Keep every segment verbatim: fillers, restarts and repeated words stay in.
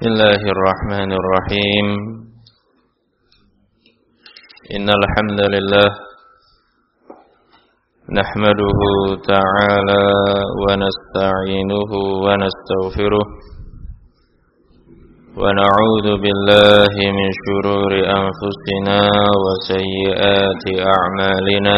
Bismillahirrahmanirrahim. Innal hamdalillah nahmaduhu ta'ala wa nasta'inuhu wa nastaghfiruh wa na'udzu billahi min shururi anfusina wa sayyiati a'malina.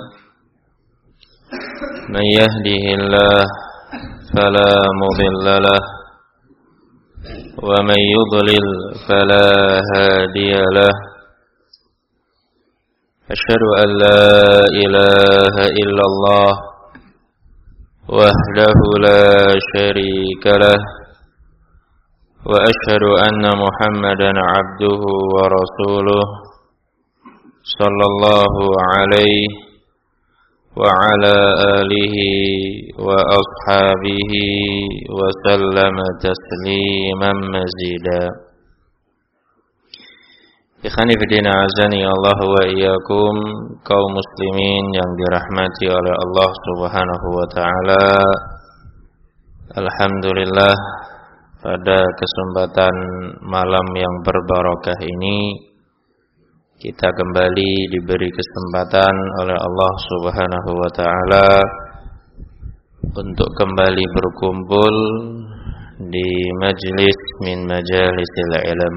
Man yahdihillahu fala mudilla lahu wa man yudlil fala hadiya lahu. Asyhadu an la ilaha illallah wahdahu la syarika lah wa asyhadu anna Muhammadan abduhu wa rasuluh sallallahu alaihi wa ala alihi wa ashabihi wa sallama tasliman mazida. Ikhwani fillah, azani Allah wa iyyakum, kaum muslimin yang dirahmati oleh Allah Subhanahu wa taala. Alhamdulillah, pada kesempatan malam yang berbarakah ini kita kembali diberi kesempatan oleh Allah Subhanahu wa taala untuk kembali berkumpul di majlis min majalisil ilm.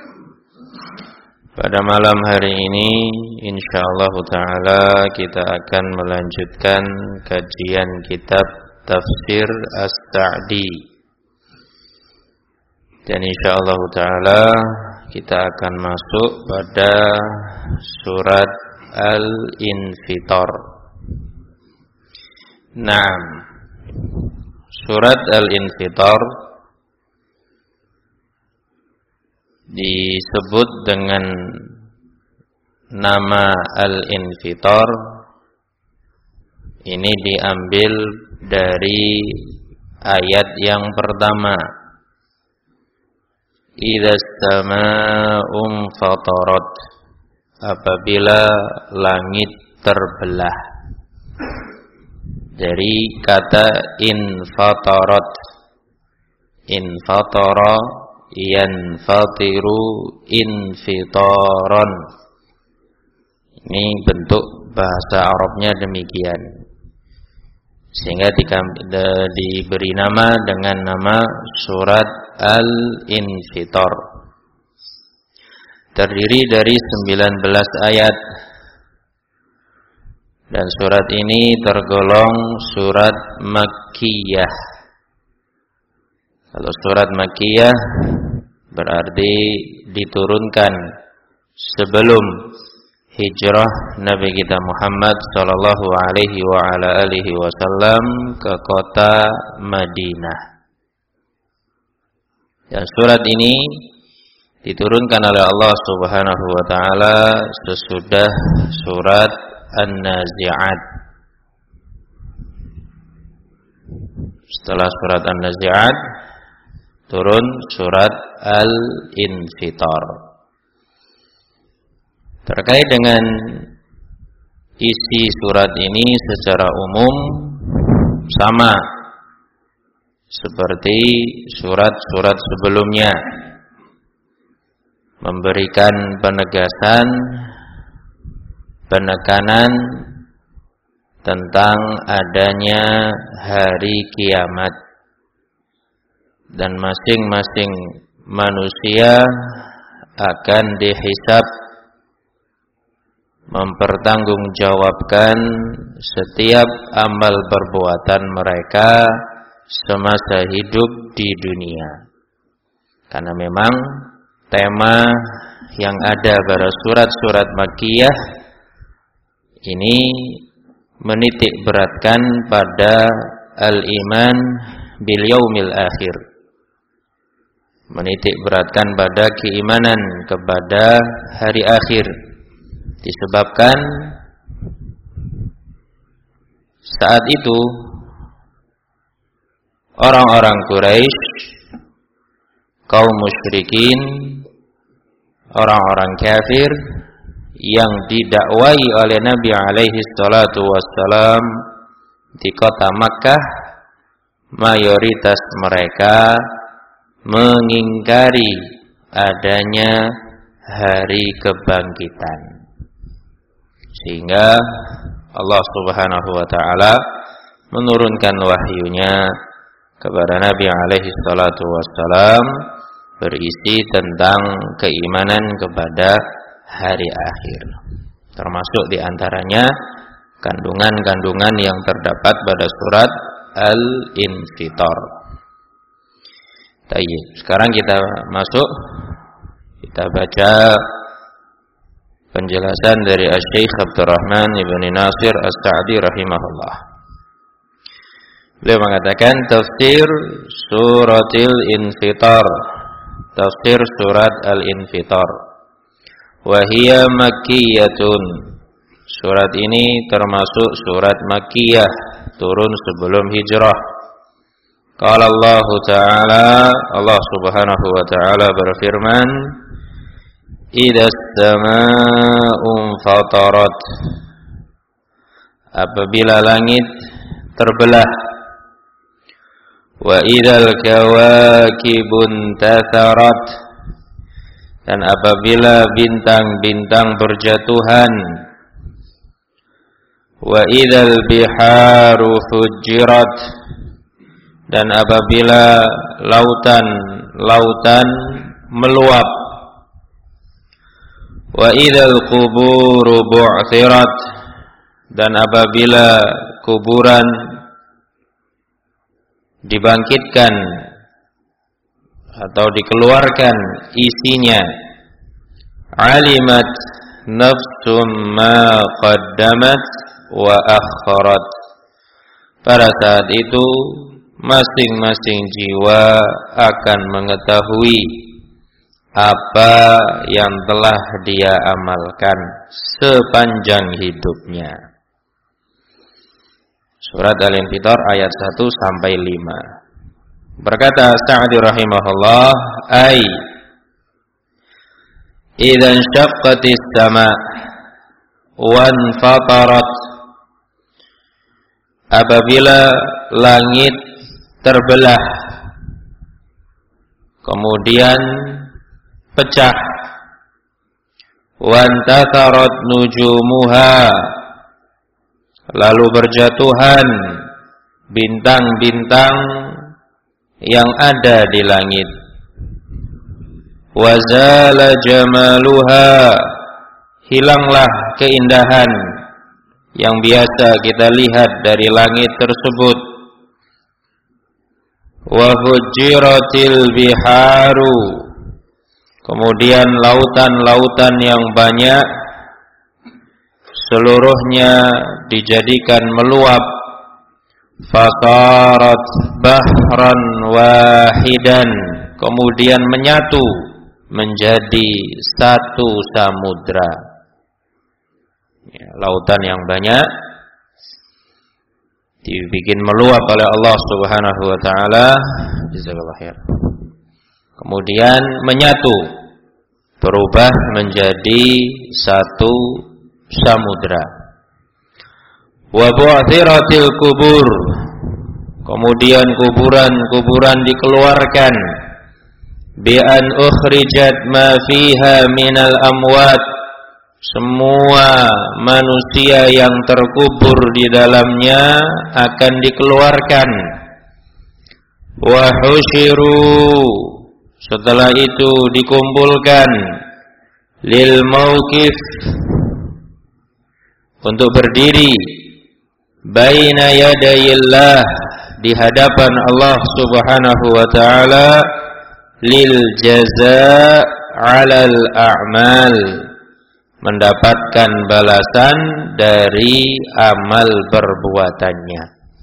Pada malam hari ini insyaallah taala kita akan melanjutkan kajian kitab Tafsir As-Sa'di. Dan insyaallah taala kita akan masuk pada surat Al-Infitar. Naam. Surat Al-Infitar disebut dengan nama Al-Infitar ini diambil dari ayat yang pertama, idza as-samaa'u fatarat, apabila langit terbelah. Dari kata infatarat, infatara yanfatiru infitaran. Ini bentuk bahasa Arabnya demikian, sehingga diberi nama dengan nama surat Al-Infitar. Terdiri dari sembilan belas ayat, dan surat ini tergolong surat Makkiyah. Kalau surat Makkiyah berarti diturunkan sebelum hijrah Nabi kita Muhammad sallallahu alaihi wa ala alihi wasallam ke kota Madinah. Dan surat ini diturunkan oleh Allah Subhanahu wa taala sesudah surat An-Nazi'at. Setelah surat An-Nazi'at turun surat Al-Infitar. Terkait dengan isi surat ini secara umum sama seperti surat-surat sebelumnya, memberikan penegasan, penekanan tentang adanya hari kiamat, dan masing-masing manusia akan dihisab, mempertanggungjawabkan setiap amal perbuatan mereka semasa hidup di dunia. Karena memang tema yang ada pada surat-surat Makkiyah ini menitik beratkan pada al-iman bil yaumil akhir, menitik beratkan pada keimanan kepada hari akhir, disebabkan saat itu orang-orang Quraisy, kaum musyrikin, orang-orang kafir yang didakwai oleh Nabi alaihi salatu wassalam di kota Makkah, mayoritas mereka mengingkari adanya hari kebangkitan. Sehingga Allah Subhanahu wa taala menurunkan wahyunya kepada Nabi alaihi salatu wassalam berisi tentang keimanan kepada hari akhir. Termasuk diantaranya kandungan-kandungan yang terdapat pada surat Al-Infitar. Tayyib. Sekarang kita masuk, kita baca penjelasan dari Asy-Syaikh Abdurrahman Ibn Nasir As-Sa'di rahimahullah. Beliau mengatakan tafsir suratil Infitar, tafsir surat Al-Infitar. Wa hiya makkiyatun. Surat ini termasuk surat Makkiyah, turun sebelum hijrah. Qala Allah Ta'ala, Allah Subhanahu wa taala berfirman, "Idas samaa'u fatarat." Apabila langit terbelah. Wa idzal kawakibun tatharat. Dan apabila bintang-bintang berjatuhan. Wa idzal biharu fujirat. Dan apabila lautan-lautan meluap. Wa idzal quburu bu'thirat. Dan apabila kuburan dibangkitkan atau dikeluarkan isinya, alimat nafsum ma qaddamat wa akharat. Pada saat itu masing-masing jiwa akan mengetahui apa yang telah dia amalkan sepanjang hidupnya. Surat Al-Infitar ayat satu sampai lima. Berkata Sa'di rahimahullah, ai idzan syaqqatis sama' wan fatarat. Apabila langit terbelah kemudian pecah, wan tatharat nujumuha, lalu berjatuhan bintang-bintang yang ada di langit. Wazala jamaluha, hilanglah keindahan yang biasa kita lihat dari langit tersebut. Wa hujiratil biharu, kemudian lautan-lautan yang banyak seluruhnya dijadikan meluap. Fasarat bahran wahidan, kemudian menyatu menjadi satu samudra. Ya, lautan yang banyak dibikin meluap oleh Allah Subhanahu wa taala, jazakallahu khair. Kemudian menyatu, berubah menjadi satu samudra. Wa bu'thiratil kubur, kemudian kuburan-kuburan dikeluarkan. Bi an ukhrijat ma fiha minal amwat, semua manusia yang terkubur di dalamnya akan dikeluarkan. Wa husyiru, setelah itu dikumpulkan. Lil mauqif, untuk berdiri. Baina yadayillah, di hadapan Allah Subhanahu wa taala. Lil jazaa 'alal a'mal, mendapatkan balasan dari amal perbuatannya.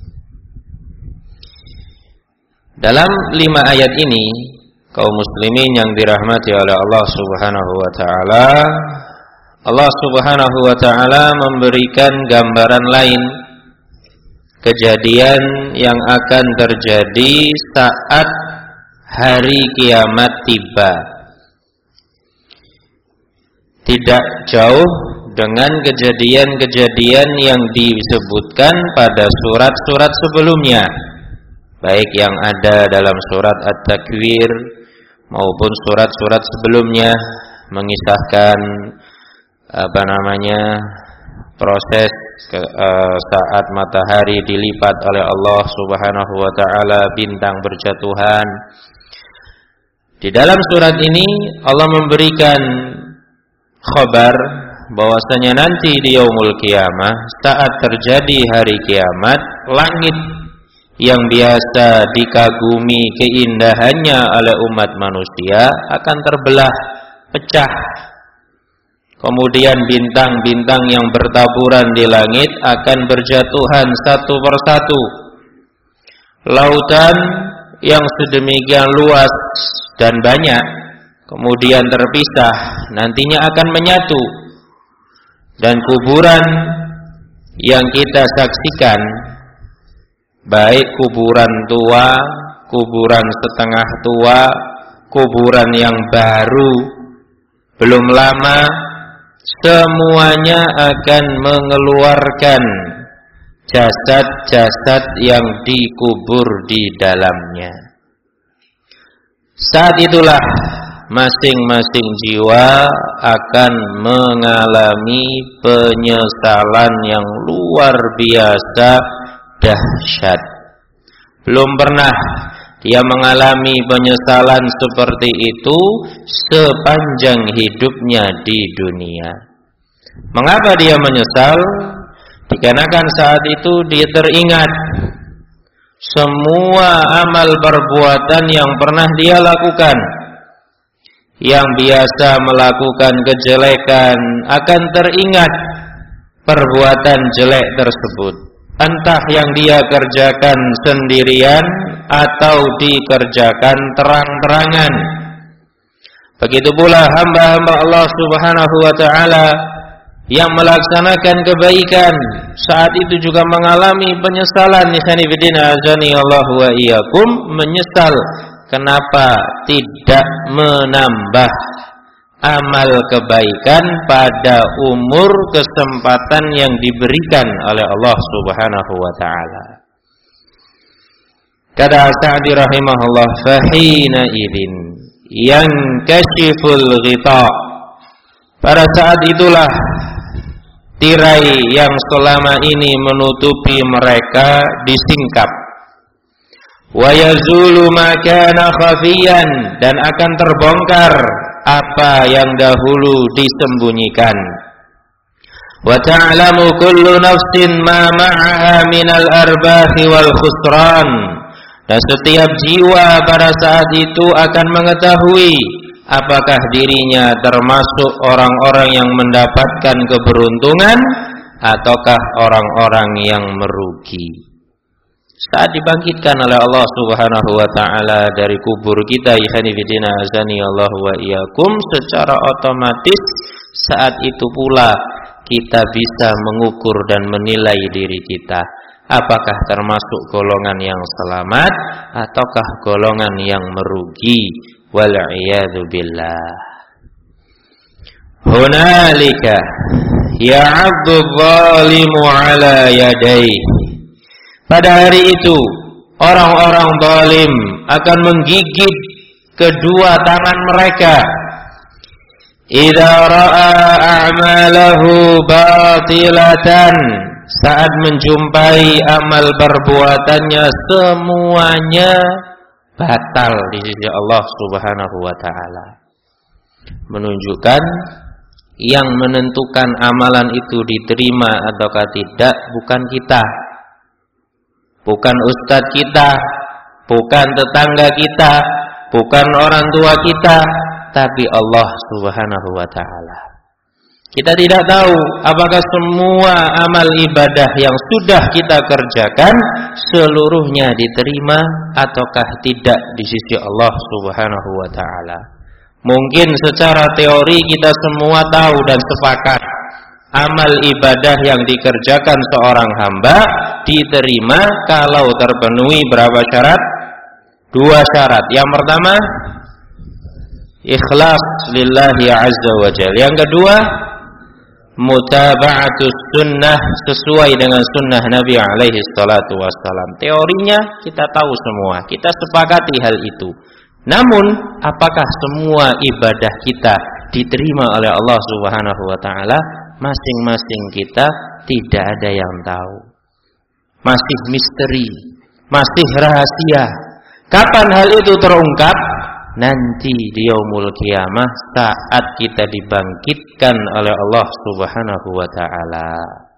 Dalam lima ayat ini, kaum muslimin yang dirahmati oleh Allah Subhanahu wa taala, Allah Subhanahu wa taala memberikan gambaran lain kejadian yang akan terjadi saat hari kiamat tiba. Tidak jauh dengan kejadian-kejadian yang disebutkan pada surat-surat sebelumnya, baik yang ada dalam surat At-Takwir maupun surat-surat sebelumnya mengisahkan apa namanya proses ke, uh, saat matahari dilipat oleh Allah Subhanahu wa taala, bintang berjatuhan. Di dalam surat ini Allah memberikan khabar bahwasanya nanti di yaumul qiyamah, saat terjadi hari kiamat, langit yang biasa dikagumi keindahannya oleh umat manusia akan terbelah, pecah. Kemudian bintang-bintang yang bertaburan di langit akan berjatuhan satu persatu. Lautan yang sedemikian luas dan banyak kemudian terpisah, nantinya akan menyatu. Dan kuburan yang kita saksikan, baik kuburan tua, kuburan setengah tua, kuburan yang baru, belum lama, semuanya akan mengeluarkan jasad-jasad yang dikubur di dalamnya. Saat itulah masing-masing jiwa akan mengalami penyesalan yang luar biasa dahsyat. Belum pernah dia mengalami penyesalan seperti itu sepanjang hidupnya di dunia. Mengapa dia menyesal? Dikarenakan saat itu dia teringat semua amal perbuatan yang pernah dia lakukan. Yang biasa melakukan kejelekan akan teringat perbuatan jelek tersebut, entah yang dia kerjakan sendirian atau dikerjakan terang-terangan. Begitu pula hamba-hamba Allah Subhanahu wa taala yang melaksanakan kebaikan, saat itu juga mengalami penyesalan. Ikhwani fillah azani Allah wa iyyakum, menyesal kenapa tidak menambah amal kebaikan pada umur kesempatan yang diberikan oleh Allah Subhanahu wa taala. Kata Sa'di rahimahullah, fahina idzin yankashiful ghita. Pada saat itulah tirai yang selama ini menutupi mereka disingkap. Wa yazulu ma kana khafiyan, dan akan terbongkar apa yang dahulu disembunyikan. Wa ta'lamu kullu nafsin ma ma'aha minal arbahi wal khusran, dan setiap jiwa pada saat itu akan mengetahui apakah dirinya termasuk orang-orang yang mendapatkan keberuntungan ataukah orang-orang yang merugi. Saat dibangkitkan oleh Allah Subhanahu wa taala dari kubur kita, ikhwani fillah azani Allah wa iyyakum, secara otomatis saat itu pula kita bisa mengukur dan menilai diri kita, apakah termasuk golongan yang selamat ataukah golongan yang merugi. Wal iyadu billah. Hunalika ya'addu adh-dhalimu 'ala yadayhi. Pada hari itu orang-orang zalim akan menggigit kedua tangan mereka. Idza ra'a a'malahu batilatan, saat menjumpai amal perbuatannya semuanya batal di sisi Allah Subhanahu wa taala. Menunjukkan yang menentukan amalan itu diterima ataukah tidak bukan kita. Bukan ustadz kita, bukan tetangga kita, bukan orang tua kita, tapi Allah Subhanahu wa taala. Kita tidak tahu apakah semua amal ibadah yang sudah kita kerjakan seluruhnya diterima ataukah tidak di sisi Allah Subhanahu wa taala. Mungkin secara teori kita semua tahu dan sepakat amal ibadah yang dikerjakan seorang hamba diterima kalau terpenuhi berapa syarat? Dua syarat. Yang pertama, ikhlas lillahi azza wa jalla. Yang kedua, mutaba'atus sunnah, sesuai dengan sunnah Nabi alaihi salatu wassalam. Teorinya kita tahu semua, kita sepakati hal itu. Namun, apakah semua ibadah kita diterima oleh Allah Subhanahu wa taala? Masing-masing kita tidak ada yang tahu. Masih misteri, masih rahasia. Kapan hal itu terungkap? Nanti di yaumul qiyamah saat kita dibangkitkan oleh Allah Subhanahu wa taala.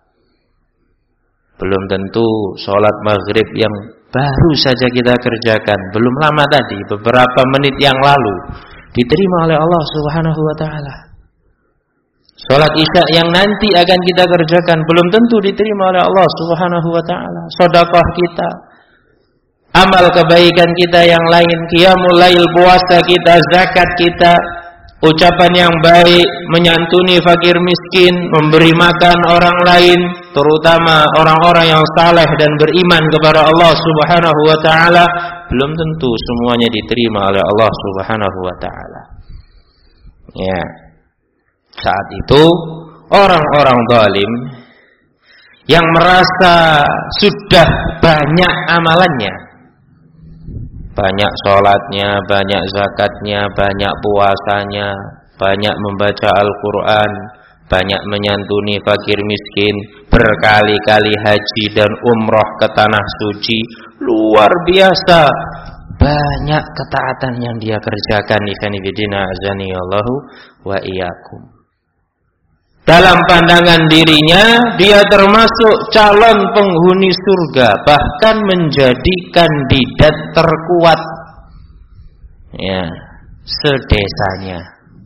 Belum tentu sholat maghrib yang baru saja kita kerjakan, belum lama tadi, beberapa menit yang lalu, diterima oleh Allah Subhanahu wa taala. Sholat isya yang nanti akan kita kerjakan belum tentu diterima oleh Allah Subhanahu wa taala. Sedekah kita, amal kebaikan kita yang lain, qiyamul lail, puasa kita, zakat kita, ucapan yang baik, menyantuni fakir miskin, memberi makan orang lain, terutama orang-orang yang saleh dan beriman kepada Allah Subhanahu wa taala, belum tentu semuanya diterima oleh Allah Subhanahu wa taala. Ya. Saat itu orang-orang zalim yang merasa sudah banyak amalannya, banyak sholatnya, banyak zakatnya, banyak puasanya, banyak membaca Al-Quran, banyak menyantuni fakir miskin, berkali-kali haji dan umroh ke tanah suci, luar biasa banyak ketaatan yang dia kerjakan. Ikhwani fillah azani Allahu wa iyyakum. Dalam pandangan dirinya, dia termasuk calon penghuni surga, bahkan menjadi kandidat terkuat, ya, sedesanya.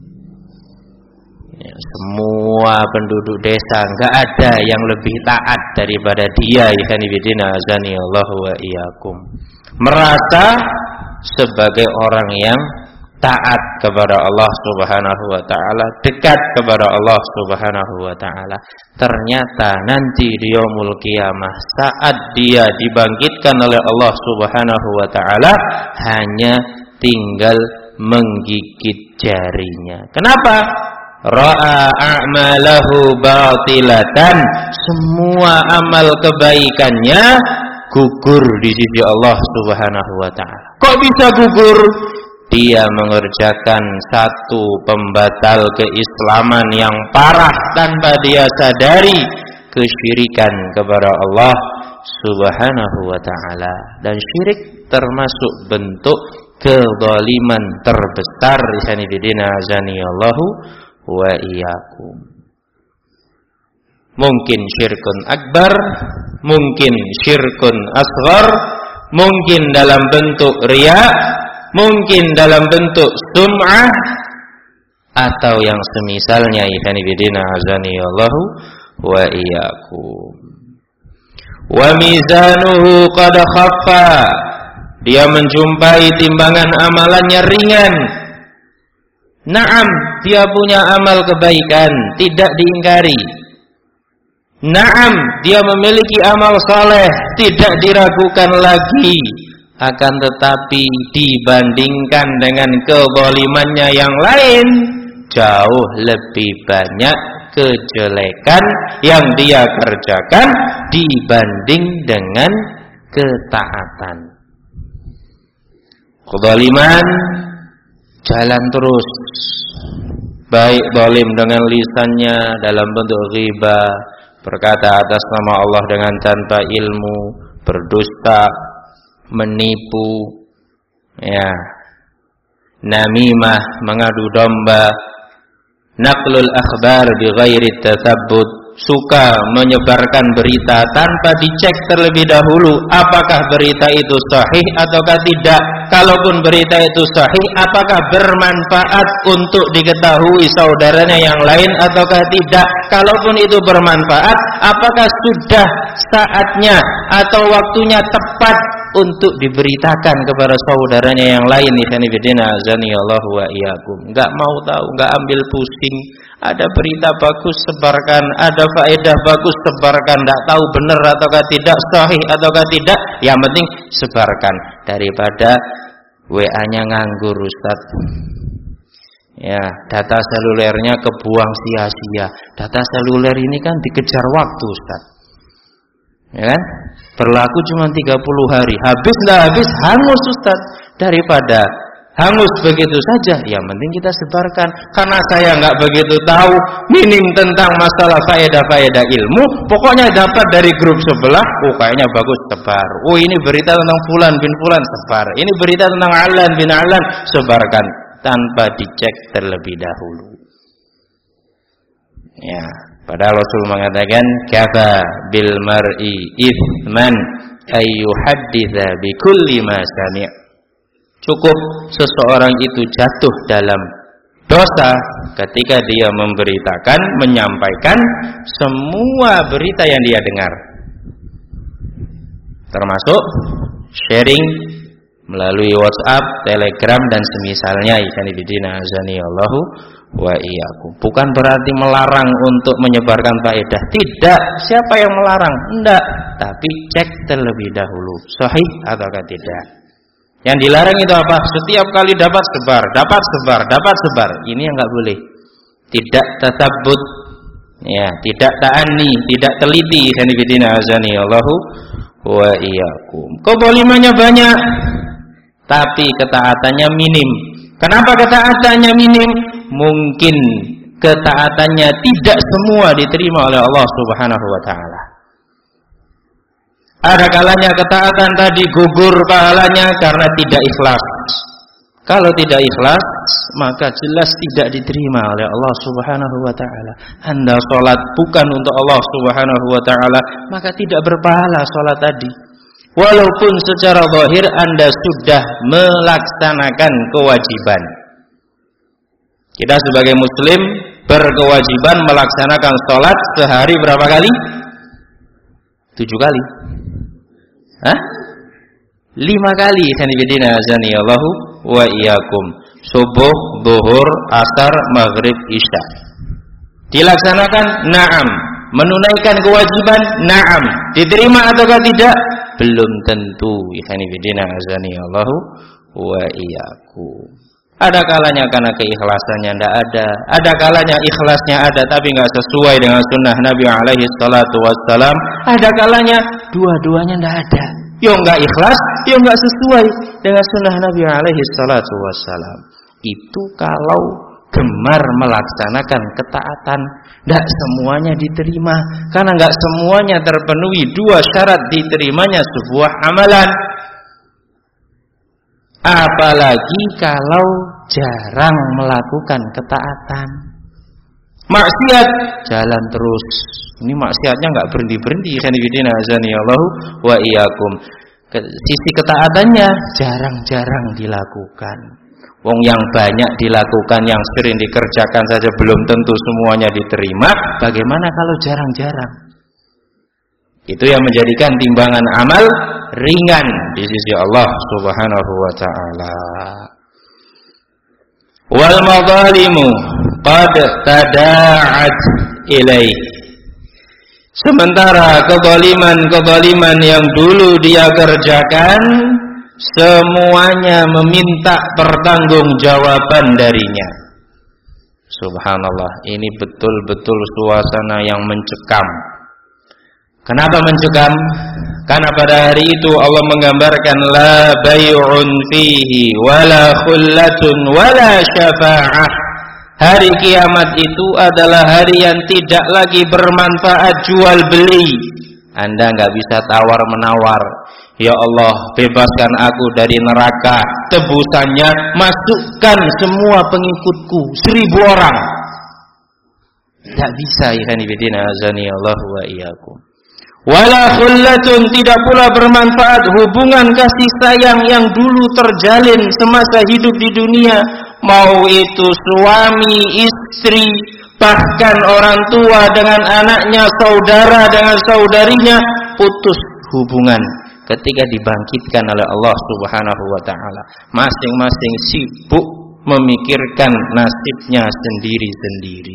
Ya, semua penduduk desa nggak ada yang lebih taat daripada dia. Ikhwani fillah azani Allahu wa iyyakum. Merasa sebagai orang yang taat kepada Allah Subhanahu wa taala, dekat kepada Allah Subhanahu wa taala. Ternyata nanti di yaumul qiyamah saat dia dibangkitkan oleh Allah Subhanahu wa taala hanya tinggal menggigit jarinya. Kenapa? Ra'a a'malahu batilatan. Semua amal kebaikannya gugur di sisi Allah Subhanahu wa taala. Kok bisa gugur? Dia mengerjakan satu pembatal keislaman yang parah tanpa dia sadari, kesyirikan kepada Allah Subhanahu wa taala. Dan syirik termasuk bentuk kezaliman terbesar. Ihsani bidina azani Allahu wa iyyakum. Mungkin syirkun akbar, mungkin syirkun asghar, mungkin dalam bentuk riya, mungkin dalam bentuk sum'ah, atau yang semisalnya. Ikhwani bidina azani Allahu wa iyyakum. Wa mizanuhu qad khaffa. Dia menjumpai timbangan amalannya ringan. Naam, dia punya amal kebaikan, tidak diingkari. Naam, dia memiliki amal saleh, tidak diragukan lagi. Akan tetapi dibandingkan dengan kezalimannya yang lain, jauh lebih banyak kejelekan yang dia kerjakan dibanding dengan ketaatan. Kezaliman jalan terus, baik zalim dengan lisannya dalam bentuk ghibah, berkata atas nama Allah dengan tanpa ilmu, berdusta, menipu, ya, namimah, mengadu domba, naqlul akhbar bighairi tatsabbut, suka menyebarkan berita tanpa dicek terlebih dahulu apakah berita itu sahih ataukah tidak. Kalaupun berita itu sahih, apakah bermanfaat untuk diketahui saudaranya yang lain ataukah tidak. Kalaupun itu bermanfaat, apakah sudah saatnya atau waktunya tepat untuk diberitakan kepada saudaranya yang lain. Ikhwani fillah azani Allahu wa iyyakum. Enggak mau tahu, enggak ambil pusing. Ada berita bagus sebarkan, ada faedah bagus sebarkan, enggak tahu benar ataukah tidak, sahih ataukah tidak, yang penting sebarkan daripada W A-nya nganggur, Ustaz. Ya, data selulernya kebuang sia-sia. Data seluler ini kan dikejar waktu, Ustaz. Ya kan? Berlaku cuma tiga puluh hari. Habis lah habis, hangus, Ustaz. Daripada hangus begitu saja, yang penting kita sebarkan. Karena saya nggak begitu tahu minim tentang masalah faedah-faedah ilmu, pokoknya dapat dari grup sebelah, oh kayaknya bagus, sebar. Oh ini berita tentang fulan bin fulan, sebar. Ini berita tentang Alan bin Alan, sebarkan tanpa dicek terlebih dahulu. Ya, padahal Rasul mengatakan kafa bil mar'i itsman ay yuhadditsa bi kulli ma sami'. Cukup seseorang itu jatuh dalam dosa ketika dia memberitakan, menyampaikan semua berita yang dia dengar, termasuk sharing melalui WhatsApp, Telegram dan semisalnya. Ikhwan fillah azanillahu wa iyyakum. Bukan berarti melarang untuk menyebarkan faedah, tidak. Siapa yang melarang? Tidak. Tapi cek terlebih dahulu sahih ataukah tidak. Yang dilarang itu apa? Setiap kali dapat sebar, dapat sebar, dapat sebar. Ini yang enggak boleh. Tidak tatabbut, ya, tidak ta'anni, tidak teliti. Sanibidina azani Allahu wa iyyakum. Kezalimannya banyak, tapi ketaatannya minim. Kenapa ketaatannya minim? Mungkin ketaatannya tidak semua diterima oleh Allah Subhanahu wa taala. Ada kalanya ketaatan tadi gugur pahalanya karena tidak ikhlas. Kalau tidak ikhlas, maka jelas tidak diterima oleh Allah Subhanahu wa taala. Anda salat bukan untuk Allah Subhanahu wa taala, maka tidak berpahala salat tadi. Walaupun secara zahir Anda sudah melaksanakan kewajiban. Kita sebagai muslim berkewajiban melaksanakan salat sehari berapa kali? Tujuh kali. Hah? Lima kali. Sanibidina azani Allahu wa iyyakum. Subuh, zuhur, asar, maghrib, isya. Dilaksanakan? Na'am. Menunaikan kewajiban? Na'am. Diterima ataukah tidak? Belum tentu. Sanibidina azani Allahu wa iyyakum. Ada kalanya karena keikhlasannya tidak ada. Ada kalanya ikhlasnya ada tapi nggak sesuai dengan sunnah Nabi alaihi salatu wassalam. Ada kalanya dua-duanya tidak ada. Yang nggak ikhlas, yang nggak sesuai dengan sunnah Nabi alaihi salatu wassalam. Itu kalau gemar melaksanakan ketaatan, tidak semuanya diterima. Karena nggak semuanya terpenuhi dua syarat diterimanya sebuah amalan. Apalagi kalau jarang melakukan ketaatan, maksiat jalan terus. Ini maksiatnya nggak berhenti berhenti. Sanibidina azani Allahu wa iyyakum. Sisi ketaatannya jarang-jarang dilakukan. Wong yang banyak dilakukan, yang sering dikerjakan saja belum tentu semuanya diterima. Bagaimana kalau jarang-jarang? Itu yang menjadikan timbangan amal ringan di sisi Allah Subhanahu wa taala. Wal madzalimu qad tada'at ilaih. Sementara kezaliman-kezaliman yang dulu dia kerjakan semuanya meminta pertanggungjawaban darinya. Subhanallah, ini betul-betul suasana yang mencekam. Kenapa mencekam? Karena pada hari itu Allah menggambarkan la bay'un fihi wala khullatun wala syafa'ah. Hari kiamat itu adalah hari yang tidak lagi bermanfaat jual beli. Anda enggak bisa tawar menawar. Ya Allah, bebaskan aku dari neraka. Tebusannya masukkan semua pengikutku seribu orang. Tidak bisa. Ikhwan fillah azani Allah wa iyyakum. Wala khullatun, tidak pula bermanfaat hubungan kasih sayang yang dulu terjalin semasa hidup di dunia, mau itu suami, istri, bahkan orang tua dengan anaknya, saudara dengan saudarinya, putus hubungan ketika dibangkitkan oleh Allah Subhanahu wa taala. Masing-masing sibuk memikirkan nasibnya sendiri-sendiri.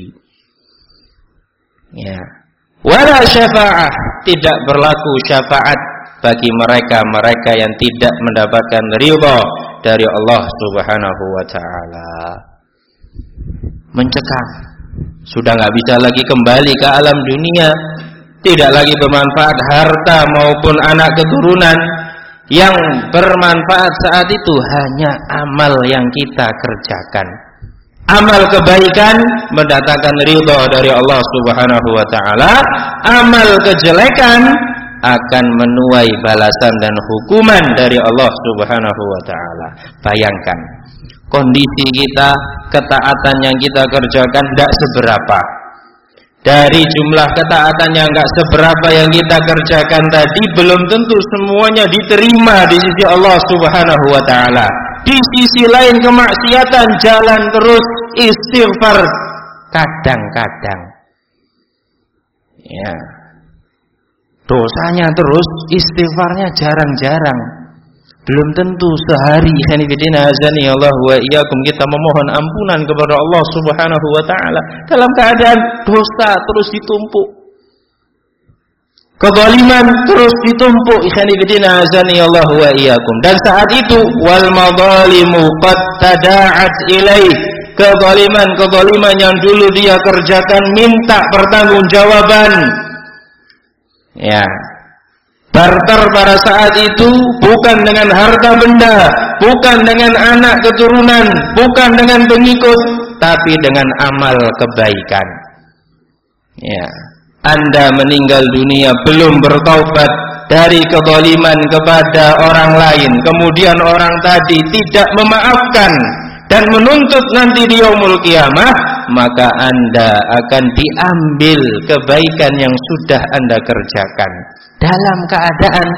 Ya. Wala syafa'ah, tidak berlaku syafaat bagi mereka-mereka yang tidak mendapatkan ridha dari Allah Subhanahu wa taala. Mencekam. Sudah enggak bisa lagi kembali ke alam dunia, tidak lagi bermanfaat harta maupun anak keturunan. Yang bermanfaat saat itu hanya amal yang kita kerjakan. Amal kebaikan mendatangkan ridha dari Allah Subhanahu wa taala. Amal kejelekan akan menuai balasan dan hukuman dari Allah Subhanahu wa taala. Bayangkan, kondisi kita, ketaatan yang kita kerjakan tidak seberapa. Dari jumlah ketaatan yang enggak seberapa yang kita kerjakan tadi, belum tentu semuanya diterima di sisi Allah Subhanahu wa taala. Di sisi lain kemaksiatan jalan terus, istighfar kadang-kadang. Ya. Dosanya terus, istighfarnya jarang-jarang. Belum tentu sehari khanifidina azani Allah wa iyyakum kita memohon ampunan kepada Allah Subhanahu wa taala dalam keadaan dosa terus ditumpuk. Kezaliman terus ditumpuk khanifidina azani Allah wa iyyakum. Dan saat itu wal madzalimu qad tada'at ilaih. Kezaliman-kezaliman yang dulu dia kerjakan minta pertanggungjawaban. Ya. Barter pada saat itu bukan dengan harta benda, bukan dengan anak keturunan, bukan dengan pengikut, tapi dengan amal kebaikan. Ya, Anda meninggal dunia belum bertaubat dari kezaliman kepada orang lain, kemudian orang tadi tidak memaafkan dan menuntut nanti di yaumul qiyamah, maka Anda akan diambil kebaikan yang sudah Anda kerjakan. Dalam keadaan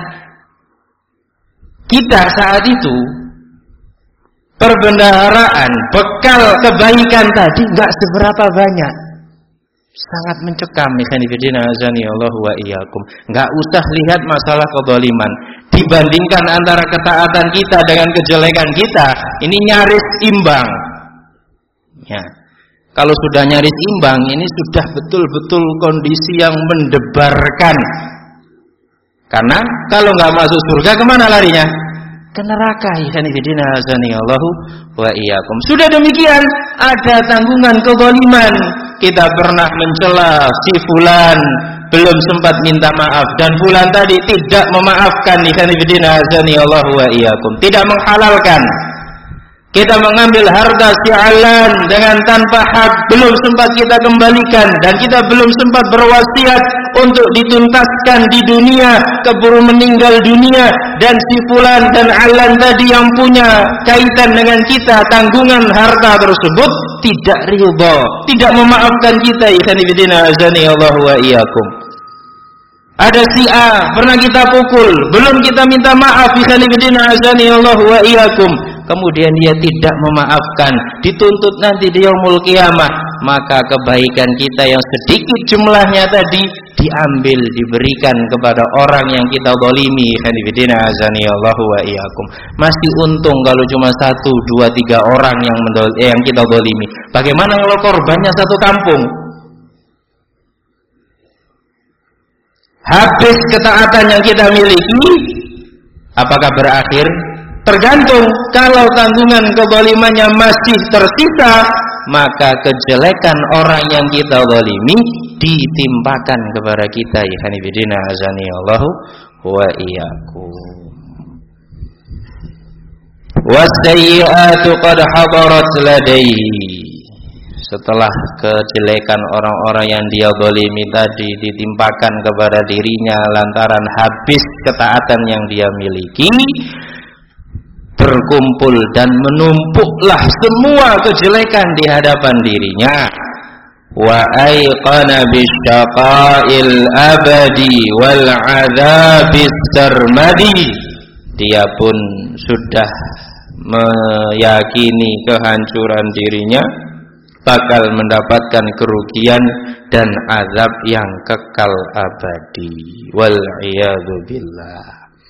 kita saat itu perbendaharaan bekal kebaikan tadi enggak seberapa banyak, sangat mencekam. Ikhwanifidina azani Allah wa iyyakum. Enggak usah lihat masalah kezaliman, dibandingkan antara ketaatan kita dengan kejelekan kita, ini nyaris imbang. Ya. Kalau sudah nyaris imbang, ini sudah betul-betul kondisi yang mendebarkan. Karena kalau nggak masuk surga, kemana larinya? Ke neraka. Ikhwanifidina azani Allah wa iyyakum. Sudah demikian, ada tanggungan kezaliman. Kita pernah mencela si fulan, belum sempat minta maaf, dan fulan tadi tidak memaafkan. Ikhwanifidina azani Allah wa iyyakum. Tidak menghalalkan. Kita mengambil harta si Alan dengan tanpa hak, belum sempat kita kembalikan, dan kita belum sempat berwasiat untuk dituntaskan di dunia, keburu meninggal dunia, dan si Fulan dan Alan tadi yang punya kaitan dengan kita, tanggungan harta tersebut tidak ridha, tidak memaafkan kita. Ikhwanifidina azani Allah wa iyyakum. Ada si A pernah kita pukul, belum kita minta maaf. Ikhwanifidina azani Allah wa iyyakum. Kemudian dia tidak memaafkan, dituntut nanti di yaumul qiyamah, maka kebaikan kita yang sedikit jumlahnya tadi diambil, diberikan kepada orang yang kita zalimi. Khanifidina azani Allahu wa iyyakum. Masih untung kalau cuma satu, dua, tiga orang yang mendol eh, yang kita zalimi. Bagaimana kalau korbannya satu kampung? Habis ketaatan yang kita miliki, apakah berakhir? Tergantung. Kalau tanggungan kezalimannya masih tersisa, maka kejelekan orang yang kita zalimi ditimpakan kepada kita. Ikhwanifidina azani Allahu wa iyyakum. Wasayyi'atu qad hadarat ladaihi. Setelah kejelekan orang-orang yang dia zalimi tadi ditimpakan kepada dirinya lantaran habis ketaatan yang dia miliki, berkumpul dan menumpuklah semua kejelekan di hadapan dirinya. Wa aiqana bisyaqa'il abadi wal 'adzabis sarmadi. Dia pun sudah meyakini kehancuran dirinya, bakal mendapatkan kerugian dan azab yang kekal abadi. Wal iyadu billah.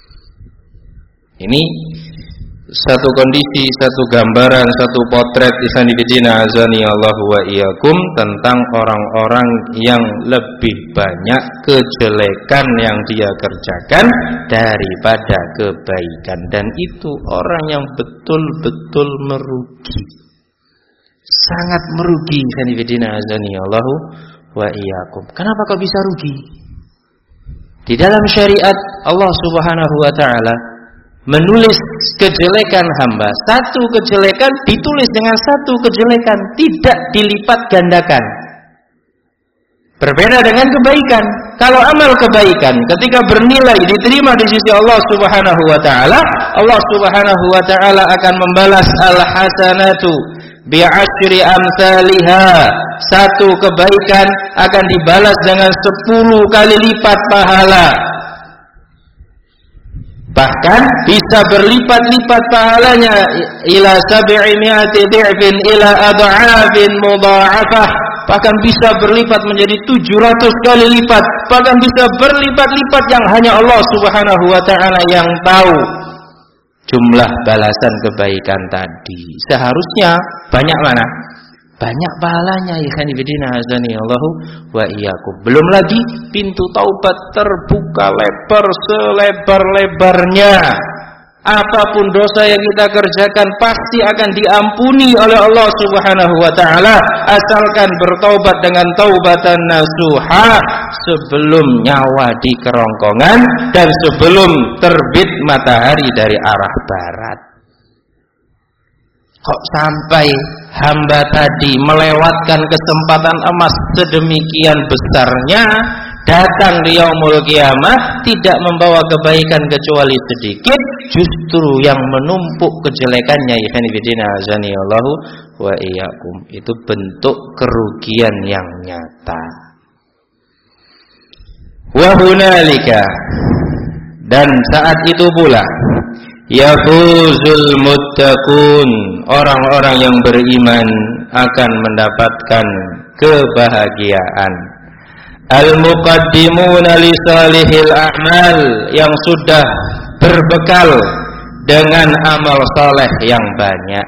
Ini satu kondisi, satu gambaran, satu potret isanibidina azani Allahu wa iyyakum tentang orang-orang yang lebih banyak kejelekan yang dia kerjakan daripada kebaikan, dan itu orang yang betul-betul merugi, sangat merugi isanibidina azani Allahu wa iyyakum. Kenapa kok bisa rugi? Di dalam syariat Allah Subhanahu wa taala menulis kejelekan hamba. Satu kejelekan ditulis dengan satu kejelekan, tidak dilipat gandakan. Berbeda dengan kebaikan. Kalau amal kebaikan ketika bernilai diterima di sisi Allah Subhanahu wa taala, Allah Subhanahu wa taala akan membalas al-hasanatu bi'asyri amsalihha. Satu kebaikan akan dibalas dengan sepuluh kali lipat pahala. Bahkan bisa berlipat-lipat pahalanya ila sab'i mi'ati dhi'fin ila ad'afin mudha'afah. Bahkan bisa berlipat menjadi tujuh ratus kali lipat. Bahkan bisa berlipat-lipat yang hanya Allah Subhanahu wa taala yang tahu jumlah balasan kebaikan tadi. Seharusnya banyak mana? Banyak pahalanya. Ikhwan fillah azani Allahu wa iyyakum. Belum lagi pintu taubat terbuka lebar selebar-lebarnya. Apapun dosa yang kita kerjakan pasti akan diampuni oleh Allah Subhanahu wa taala asalkan bertaubat dengan taubatan nasuha sebelum nyawa di kerongkongan dan sebelum terbit matahari dari arah barat. Kok sampai hamba tadi melewatkan kesempatan emas sedemikian besarnya, datang di yaumul kiamah tidak membawa kebaikan kecuali sedikit, justru yang menumpuk kejelekannya. Ikhwan fillah azani Allahu wa iyyakum. Itu bentuk kerugian yang nyata. Wa hunalika, dan saat itu pula yafuzul muttaqun, orang-orang yang beriman akan mendapatkan kebahagiaan. Al-muqaddimuna li salihil a'mal, yang sudah berbekal dengan amal saleh yang banyak.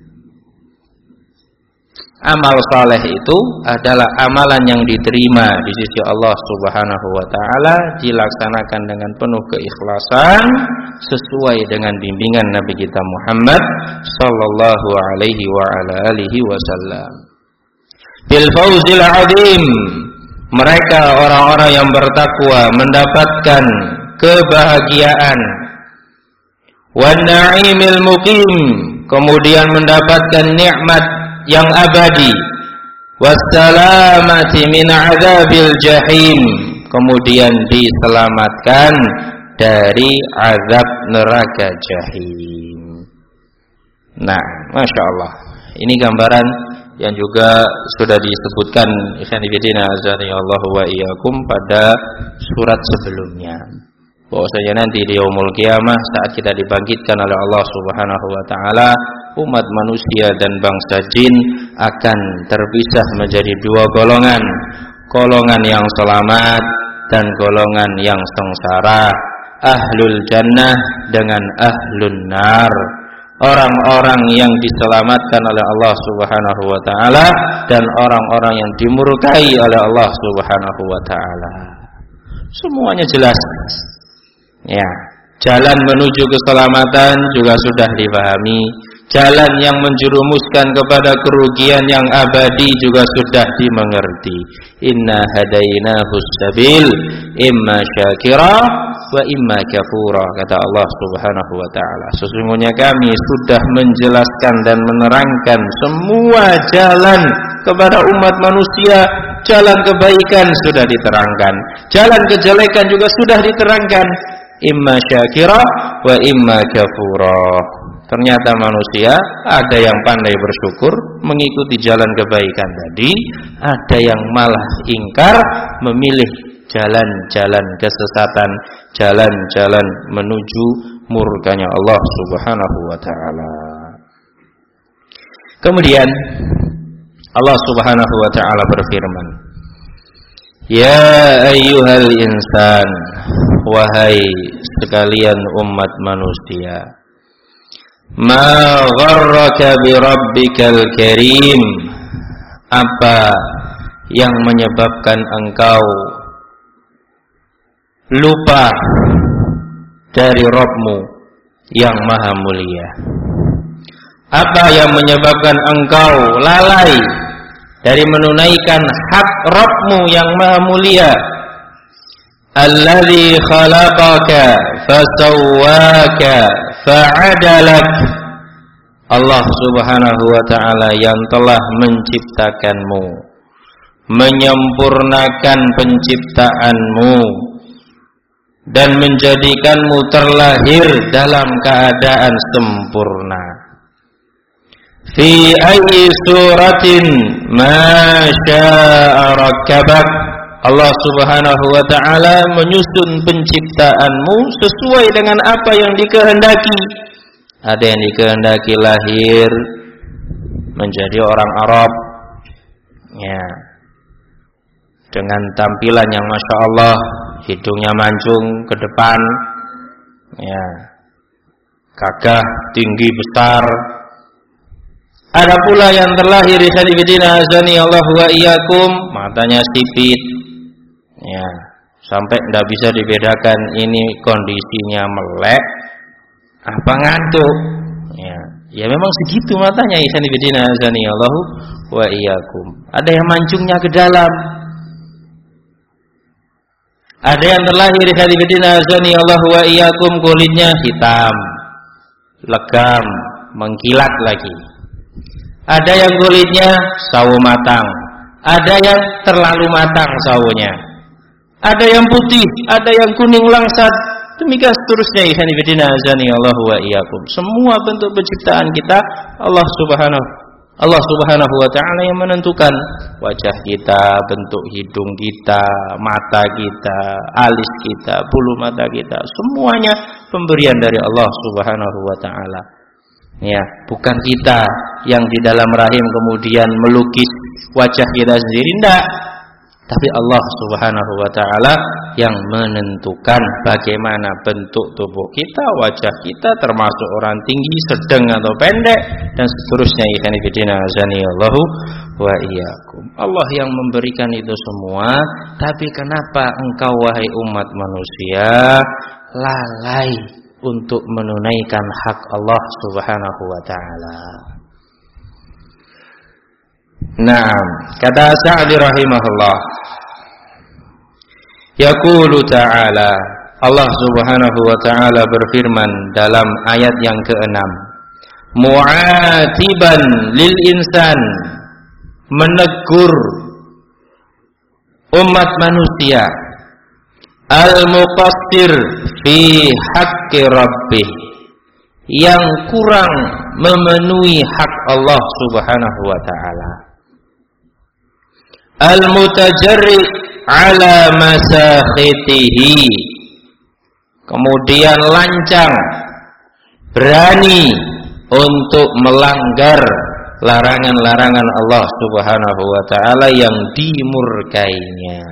Amal saleh itu adalah amalan yang diterima di sisi Allah Subhanahu wa taala, dilaksanakan dengan penuh keikhlasan sesuai dengan bimbingan Nabi kita Muhammad sallallahu alaihi wa ala alihi wasallam. Bil fawzil azim, mereka orang-orang yang bertakwa mendapatkan kebahagiaan. Wan na'imil muqim, kemudian mendapatkan nikmat yang abadi. Wassalamati min azabil jahim, kemudian diselamatkan dari azab neraka jahim. Nah, Masya Allah, ini gambaran yang juga sudah disebutkan ikhwan fillah azani Allah wa iyyakum pada surat sebelumnya, bahwasanya nanti di yaumul qiyamah saat kita dibangkitkan oleh Allah Subhanahu wa taala, umat manusia dan bangsa jin akan terpisah menjadi dua golongan, golongan yang selamat dan golongan yang sengsara, ahlul jannah dengan ahlun nar. Orang-orang yang diselamatkan oleh Allah Subhanahu wa taala dan orang-orang yang dimurkai oleh Allah Subhanahu wa taala. Semuanya jelas. Ya, jalan menuju keselamatan juga sudah dipahami. Jalan yang menjerumuskan kepada kerugian yang abadi juga sudah dimengerti. Inna hadainahu sabil imma syakira wa imma kafura, kata Allah Subhanahu wa taala. Sesungguhnya kami sudah menjelaskan dan menerangkan semua jalan kepada umat manusia. Jalan kebaikan sudah diterangkan, jalan kejelekan juga sudah diterangkan. Imma syakira wa imma kafura. Ternyata manusia ada yang pandai bersyukur mengikuti jalan kebaikan tadi, ada yang malah ingkar memilih jalan-jalan kesesatan, jalan-jalan menuju murkanya Allah Subhanahu wa taala. Kemudian Allah Subhanahu wa taala berfirman, ya ayyuhal insan, wahai sekalian umat manusia, ma gharraka bi rabbikal karim, apa yang menyebabkan engkau lupa dari Rabbmu yang maha mulia? Apa yang menyebabkan engkau lalai dari menunaikan hak Rabbmu yang maha mulia? Alladzi khalaqaka fasawwaka fa'adalak. Allah Subhanahu wa ta'ala yang telah menciptakanmu, menyempurnakan penciptaanmu, dan menjadikanmu terlahir dalam keadaan sempurna. Fi ayyi suratin ma syaa rakkabak. Allah Subhanahu wa ta'ala menyusun penciptaanmu sesuai dengan apa yang dikehendaki. Ada yang dikehendaki lahir menjadi orang Arab, ya, dengan tampilan yang masya Allah, hidungnya mancung ke depan, ya, gagah, tinggi, besar. Ada pula yang terlahir di sanibidina azani Allah wa iyyakum, matanya sipit, ya, sampai tidak bisa dibedakan ini kondisinya melek apa ngantuk, ya, ya memang segitu matanya sanibidina azani Allah wa iyyakum. Ada yang mancungnya ke dalam. Ada yang terlahir di sanibidina azani Allah wa iyyakum, kulitnya hitam, legam, mengkilat lagi. Ada yang kulitnya sawo matang, ada yang terlalu matang sawonya, ada yang putih, ada yang kuning langsat, demikian seterusnya. Ikhwanifidina azani Allah wa iyyakum. Semua bentuk penciptaan kita Allah Subhanahu Allah Subhanahu wa ta'ala yang menentukan. Wajah kita, bentuk hidung kita, mata kita, alis kita, bulu mata kita, semuanya pemberian dari Allah Subhanahu wa ta'ala. Ya, bukan kita yang di dalam rahim kemudian melukis wajah kita sendiri, tidak. Tapi Allah Subhanahu wa ta'ala yang menentukan bagaimana bentuk tubuh kita, wajah kita, termasuk orang tinggi, sedang atau pendek, dan seterusnya. Ikhwan fillah azani Allahu wa iyyakum. Allah yang memberikan itu semua. Tapi kenapa engkau wahai umat manusia lalai untuk menunaikan hak Allah Subhanahu wa ta'ala? Naam, kata Sa'di rahimahullah, yaqulu ta'ala, Allah Subhanahu wa ta'ala berfirman dalam ayat yang keenam, mu'atiban lil insan, menegur umat manusia, al-muqassir fi haqqi rabbih, yang kurang memenuhi hak Allah Subhanahu wa ta'ala, al-mutajarri ala masakhitihi, kemudian lancang, berani untuk melanggar larangan-larangan Allah Subhanahu wa ta'ala yang dimurkainya.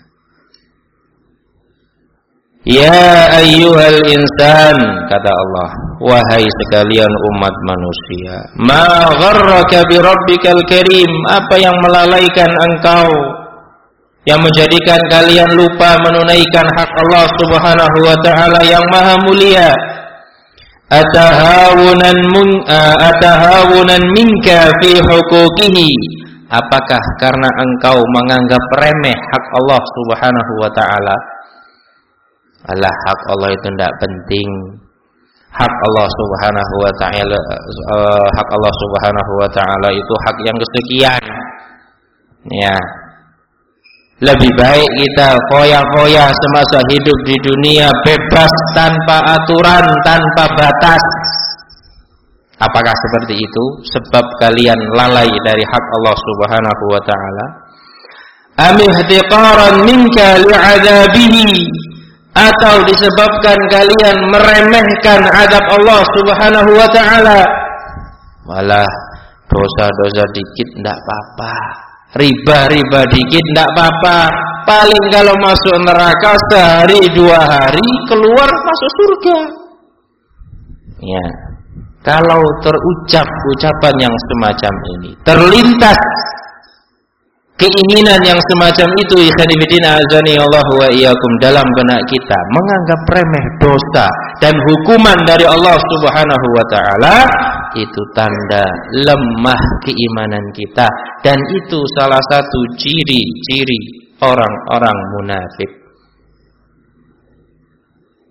Ya ayyuhal insan, kata Allah, wahai sekalian umat manusia, ma gharraka bi rabbikal karim, apa yang melalaikan engkau, yang menjadikan kalian lupa menunaikan hak Allah Subhanahu wa ta'ala yang maha mulia. Atahawunan mun atahawunan minka fi huquqihi, apakah karena engkau menganggap remeh hak Allah Subhanahu wa ta'ala? Alah, hak Allah itu tidak penting. Hak Allah Subhanahu wa ta'ala uh, hak Allah Subhanahu wa ta'ala itu hak yang kesekian. Ya. Lebih baik kita foya-foya semasa hidup di dunia, bebas tanpa aturan, tanpa batas. Apakah seperti itu? Sebab kalian lalai dari hak Allah Subhanahu wa ta'ala. Am ihtiqaran minka li'adabihi, atau disebabkan kalian meremehkan azab Allah Subhanahu wa ta'ala. Malah dosa-dosa dikit tidak apa-apa, riba-riba dikit tidak apa-apa, paling kalau masuk neraka sehari dua hari, keluar masuk surga. Ya, kalau terucap ucapan yang semacam ini, terlintas keinginan yang semacam itu, ikhwanifidina azani Allah wa iyyakum, dalam benak kita, menganggap remeh dosa dan hukuman dari Allah Subhanahu wa ta'ala, itu tanda lemah keimanan kita, dan itu salah satu ciri-ciri orang-orang munafik.